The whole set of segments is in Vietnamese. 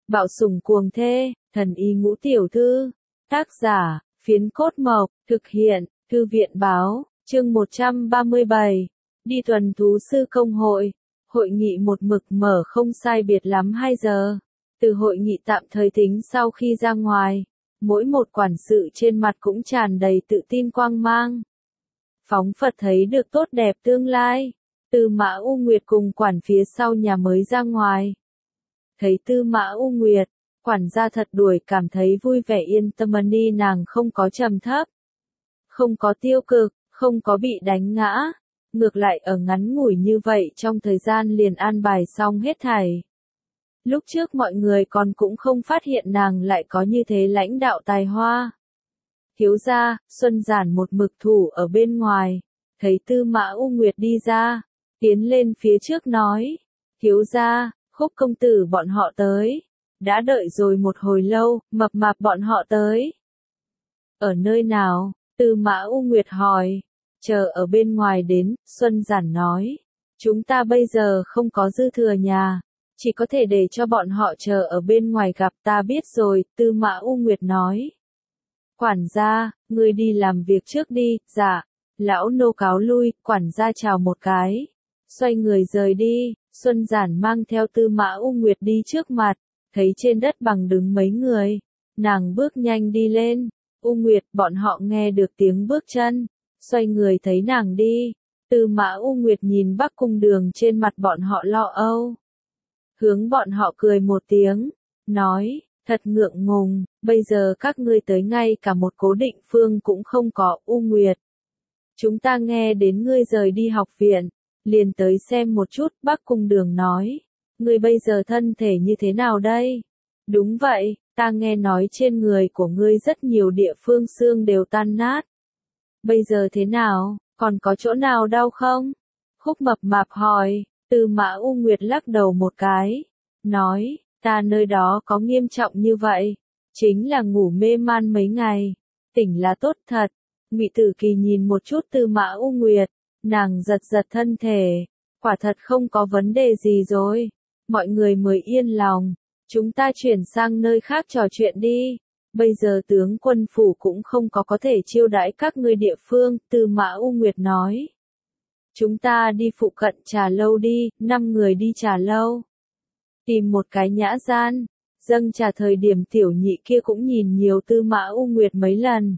Bạo sủng cuồng thê, thần y ngũ tiểu thư. Tác giả, Phiến Cốt Mộc, thực hiện, Thư viện báo, chương 137. Đi tuần thú sư công hội. Hội nghị một mực mở không sai biệt lắm 2 giờ. Từ hội nghị tạm thời tính sau khi ra ngoài, mỗi một quản sự trên mặt cũng tràn đầy tự tin quang mang. Phóng phật thấy được tốt đẹp tương lai. Tư Mã U Nguyệt cùng quản phía sau nhà mới ra ngoài. Thấy Tư Mã U Nguyệt, quản gia thật đuổi cảm thấy vui vẻ yên tâm đi, nàng không có trầm thấp, không có tiêu cực, không có bị đánh ngã. Ngược lại ở ngắn ngủi như vậy trong thời gian liền an bài xong hết thảy. Lúc trước mọi người còn cũng không phát hiện nàng lại có như thế lãnh đạo tài hoa. Thiếu gia, Xuân Giản một mực thủ ở bên ngoài, thấy Tư Mã U Nguyệt đi ra, tiến lên phía trước nói, thiếu gia, Khúc công tử bọn họ tới, đã đợi rồi một hồi lâu, Mập Mạp bọn họ tới. Ở nơi nào? Tư Mã U Nguyệt hỏi. Chờ ở bên ngoài đến, Xuân Giản nói, chúng ta bây giờ không có dư thừa nhà, chỉ có thể để cho bọn họ chờ ở bên ngoài gặp. Ta biết rồi, Tư Mã U Nguyệt nói. Quản gia, ngươi đi làm việc trước đi. Dạ. Lão nô cáo lui. Quản gia chào một cái, xoay người rời đi. Xuân Giản mang theo Tư Mã U Nguyệt đi trước mặt, thấy trên đất bằng đứng mấy người, nàng bước nhanh đi lên. U Nguyệt, bọn họ nghe được tiếng bước chân, xoay người thấy nàng đi. Tư Mã U Nguyệt nhìn Bắc Cung Đường trên mặt bọn họ lo âu, hướng bọn họ cười một tiếng, nói, thật ngượng ngùng, bây giờ các ngươi tới ngay cả một cố định phương cũng không có. U Nguyệt, chúng ta nghe đến ngươi rời đi học viện, liền tới xem một chút. Bắc Cung Đường nói, ngươi bây giờ thân thể như thế nào đây? Đúng vậy, ta nghe nói trên người của ngươi rất nhiều địa phương xương đều tan nát. Bây giờ thế nào, còn có chỗ nào đau không? Khúc Mập Mạp hỏi. Tư Mã U Nguyệt lắc đầu một cái, nói, ta nơi đó có nghiêm trọng như vậy, chính là ngủ mê man mấy ngày, tỉnh là tốt thật. Ngụy Tử Kỳ nhìn một chút Tư Mã U Nguyệt, nàng giật giật thân thể, quả thật không có vấn đề gì rồi. Mọi người mới yên lòng, chúng ta chuyển sang nơi khác trò chuyện đi. Bây giờ tướng quân phủ cũng không có thể chiêu đãi các ngươi địa phương. Tư Mã U Nguyệt nói, chúng ta đi phụ cận trà lâu đi. 5 người đi trà lâu, tìm một cái nhã gian, dâng trà. Thời điểm tiểu nhị kia cũng nhìn nhiều Tư Mã U Nguyệt mấy lần.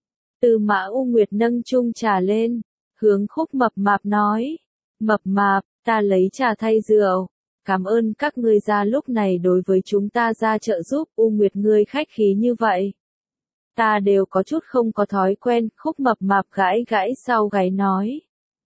Tư Mã U Nguyệt nâng chung trà lên, hướng Khúc Mập Mạp nói, Mập Mạp, ta lấy trà thay rượu. Cảm ơn các ngươi ra lúc này đối với chúng ta ra trợ giúp. U Nguyệt ngươi khách khí như vậy, ta đều có chút không có thói quen. Khúc Mập Mạp gãi gãi sau gáy nói.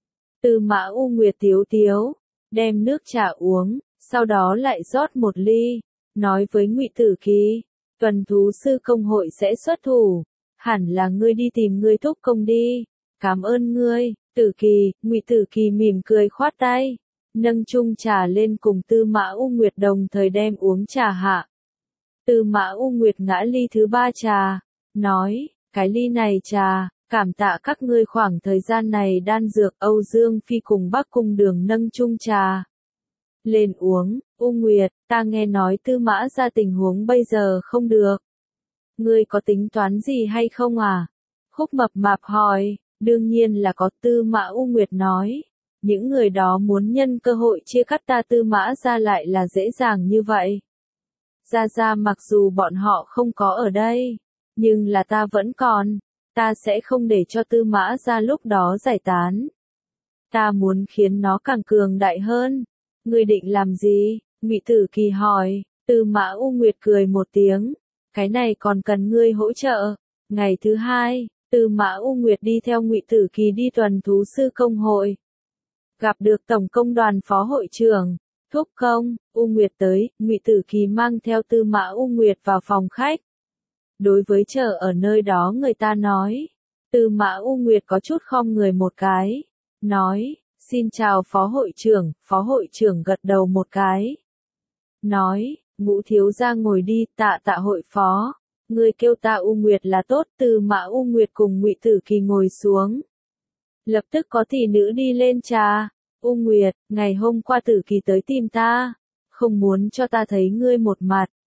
Tư Mã U Nguyệt tiếu tiếu, đem nước trà uống, sau đó lại rót một ly, nói với Ngụy Tử Kỳ, tuần thú sư công hội sẽ xuất thủ, hẳn là ngươi đi tìm ngươi thúc công đi. Cảm ơn ngươi, Tử Kỳ. Ngụy Tử Kỳ mỉm cười khoát tay, nâng chung trà lên cùng Tư Mã U Nguyệt đồng thời đem uống trà hạ. Tư Mã U Nguyệt ngã ly thứ 3 trà, nói, cái ly này trà, cảm tạ các ngươi khoảng thời gian này đan dược. Âu Dương Phi cùng Bắc Cung Đường nâng chung trà lên uống. U Nguyệt, ta nghe nói Tư Mã ra tình huống bây giờ không được, ngươi có tính toán gì hay không à? Khúc Mập Mạp hỏi. Đương nhiên là có. Tư Mã U Nguyệt nói, những người đó muốn nhân cơ hội chia cắt ta Tư Mã ra lại là dễ dàng như vậy. Ra mặc dù bọn họ không có ở đây, nhưng là ta vẫn còn, ta sẽ không để cho Tư Mã ra lúc đó giải tán. Ta muốn khiến nó càng cường đại hơn. Ngươi định làm gì? Ngụy Tử Kỳ hỏi. Tư Mã U Nguyệt cười một tiếng, cái này còn cần ngươi hỗ trợ. Ngày thứ 2, Tư Mã U Nguyệt đi theo Ngụy Tử Kỳ đi tuần thú sư công hội. Gặp được tổng công đoàn phó hội trưởng, thúc công. U Nguyệt tới. Ngụy Tử Kỳ mang theo Tư Mã U Nguyệt vào phòng khách. Đối với chờ ở nơi đó người ta nói, Tư Mã U Nguyệt có chút khom người một cái, nói, xin chào phó hội trưởng. Phó hội trưởng gật đầu một cái, nói, Ngũ thiếu gia ngồi đi. Tạ hội phó, ngươi kêu ta U Nguyệt là tốt. Tư Mã U Nguyệt cùng Ngụy Tử Kỳ ngồi xuống. Lập tức có tỷ nữ đi lên trà. U Nguyệt, ngày hôm qua Tử Kỳ tới tìm ta, không muốn cho ta thấy ngươi một mặt,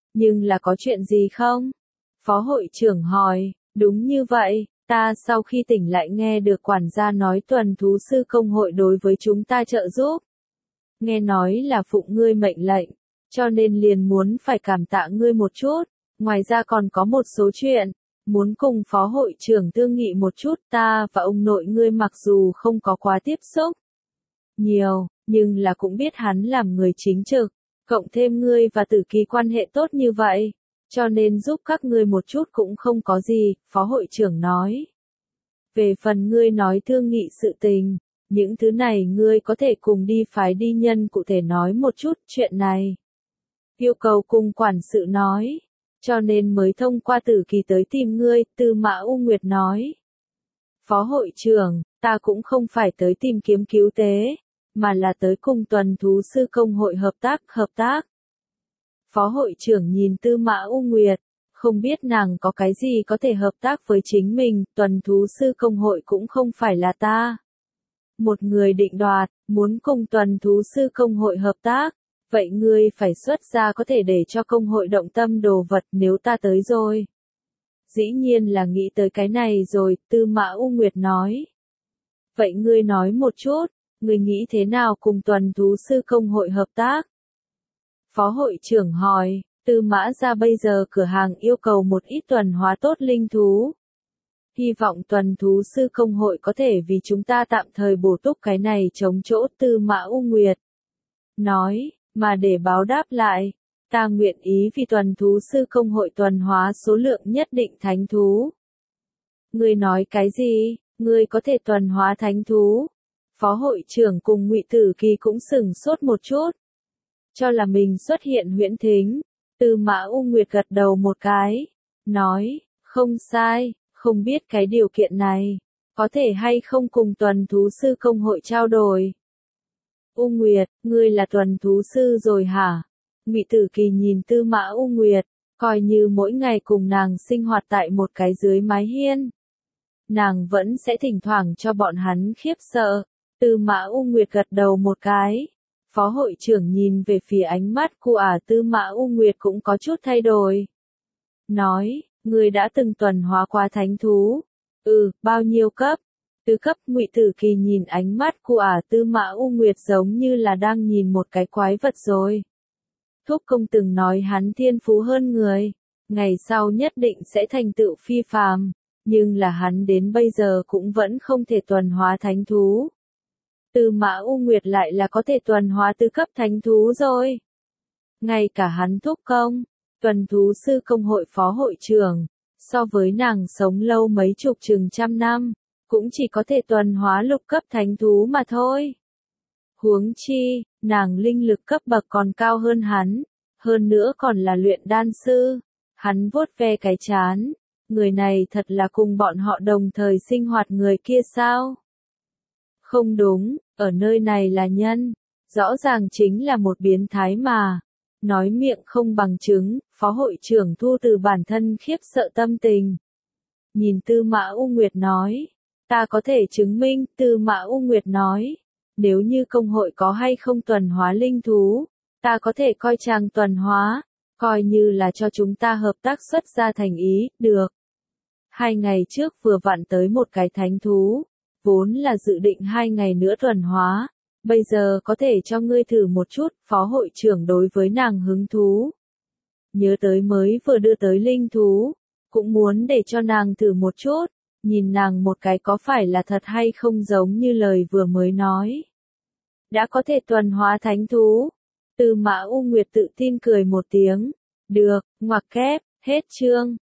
Nhưng là có chuyện gì không? Phó hội trưởng hỏi, đúng như vậy, ta sau khi tỉnh lại nghe được quản gia nói tuần thú sư công hội đối với chúng ta trợ giúp. Nghe nói là phụng ngươi mệnh lệnh, cho nên liền muốn phải cảm tạ ngươi một chút, ngoài ra còn có một số chuyện, muốn cùng phó hội trưởng thương nghị một chút. Ta và ông nội ngươi mặc dù không có quá tiếp xúc nhiều, nhưng là cũng biết hắn làm người chính trực, cộng thêm ngươi và Tử Kỳ quan hệ tốt như vậy, cho nên giúp các ngươi một chút cũng không có gì, phó hội trưởng nói. Về phần ngươi nói thương nghị sự tình, những thứ này ngươi có thể cùng đi phái đi nhân cụ thể nói một chút chuyện này. Yêu cầu cùng quản sự nói, cho nên mới thông qua Tử Kỳ tới tìm ngươi, Tư Mã U Nguyệt nói. Phó hội trưởng, ta cũng không phải tới tìm kiếm cứu tế, mà là tới cùng tuần thú sư công hội hợp tác. Phó hội trưởng nhìn Tư Mã U Nguyệt, không biết nàng có cái gì có thể hợp tác với chính mình, tuần thú sư công hội cũng không phải là ta. Một người định đoạt, muốn cùng tuần thú sư công hội hợp tác, vậy ngươi phải xuất ra có thể để cho công hội động tâm đồ vật nếu ta tới rồi. Dĩ nhiên là nghĩ tới cái này rồi, Tư Mã U Nguyệt nói. Vậy ngươi nói một chút, ngươi nghĩ thế nào cùng tuần thú sư công hội hợp tác? Phó hội trưởng hỏi, Tư Mã ra bây giờ cửa hàng yêu cầu một ít tuần hóa tốt linh thú. Hy vọng tuần thú sư công hội có thể vì chúng ta tạm thời bổ túc cái này chống chỗ. Tư Mã U Nguyệt nói, mà để báo đáp lại, ta nguyện ý vì tuần thú sư công hội tuần hóa số lượng nhất định thánh thú. Ngươi nói cái gì, ngươi có thể tuần hóa thánh thú? Phó hội trưởng cùng Ngụy Tử Kỳ cũng sửng sốt một chút. Cho là mình xuất hiện huyễn thính, Tư Mã U Nguyệt gật đầu một cái, nói, không sai, không biết cái điều kiện này, có thể hay không cùng tuần thú sư công hội trao đổi. U Nguyệt, ngươi là tuần thú sư rồi hả? Ngụy Tử Kỳ nhìn Tư Mã U Nguyệt, coi như mỗi ngày cùng nàng sinh hoạt tại một cái dưới mái hiên. Nàng vẫn sẽ thỉnh thoảng cho bọn hắn khiếp sợ. Tư Mã U Nguyệt gật đầu một cái. Phó hội trưởng nhìn về phía ánh mắt của Tư Mã U Nguyệt cũng có chút thay đổi. Nói, ngươi đã từng tuần hóa qua thánh thú. Bao nhiêu cấp? Tứ cấp. Ngụy Tử Kỳ nhìn ánh mắt của Tư Mã U Nguyệt giống như là đang nhìn một cái quái vật rồi. Thúc công từng nói hắn thiên phú hơn người, ngày sau nhất định sẽ thành tựu phi phàm, nhưng là hắn đến bây giờ cũng vẫn không thể tuần hóa thánh thú. Tư Mã U Nguyệt lại là có thể tuần hóa tứ cấp thánh thú rồi. Ngay cả hắn thúc công, tuần thú sư công hội phó hội trưởng, so với nàng sống lâu mấy chục chừng trăm năm, cũng chỉ có thể tuần hóa lục cấp thánh thú mà thôi. Huống chi, nàng linh lực cấp bậc còn cao hơn hắn, hơn nữa còn là luyện đan sư. Hắn vuốt ve cái trán, người này thật là cùng bọn họ đồng thời sinh hoạt người kia sao? Không đúng, ở nơi này là nhân, rõ ràng chính là một biến thái mà. Nói miệng không bằng chứng, phó hội trưởng thu từ bản thân khiếp sợ tâm tình. Nhìn Tư Mã U Nguyệt nói, ta có thể chứng minh. Tư Mã U Nguyệt nói, nếu như công hội có hay không tuần hóa linh thú, ta có thể coi chàng tuần hóa, coi như là cho chúng ta hợp tác xuất ra thành ý, được. 2 ngày trước vừa vặn tới một cái thánh thú, vốn là dự định 2 ngày nữa tuần hóa, bây giờ có thể cho ngươi thử một chút. Phó hội trưởng đối với nàng hứng thú. Nhớ tới mới vừa đưa tới linh thú, cũng muốn để cho nàng thử một chút, nhìn nàng một cái có phải là thật hay không giống như lời vừa mới nói. Đã có thể tuần hóa thánh thú. Tư Mã U Nguyệt tự tin cười một tiếng. Được, ngoặc kép, hết chương.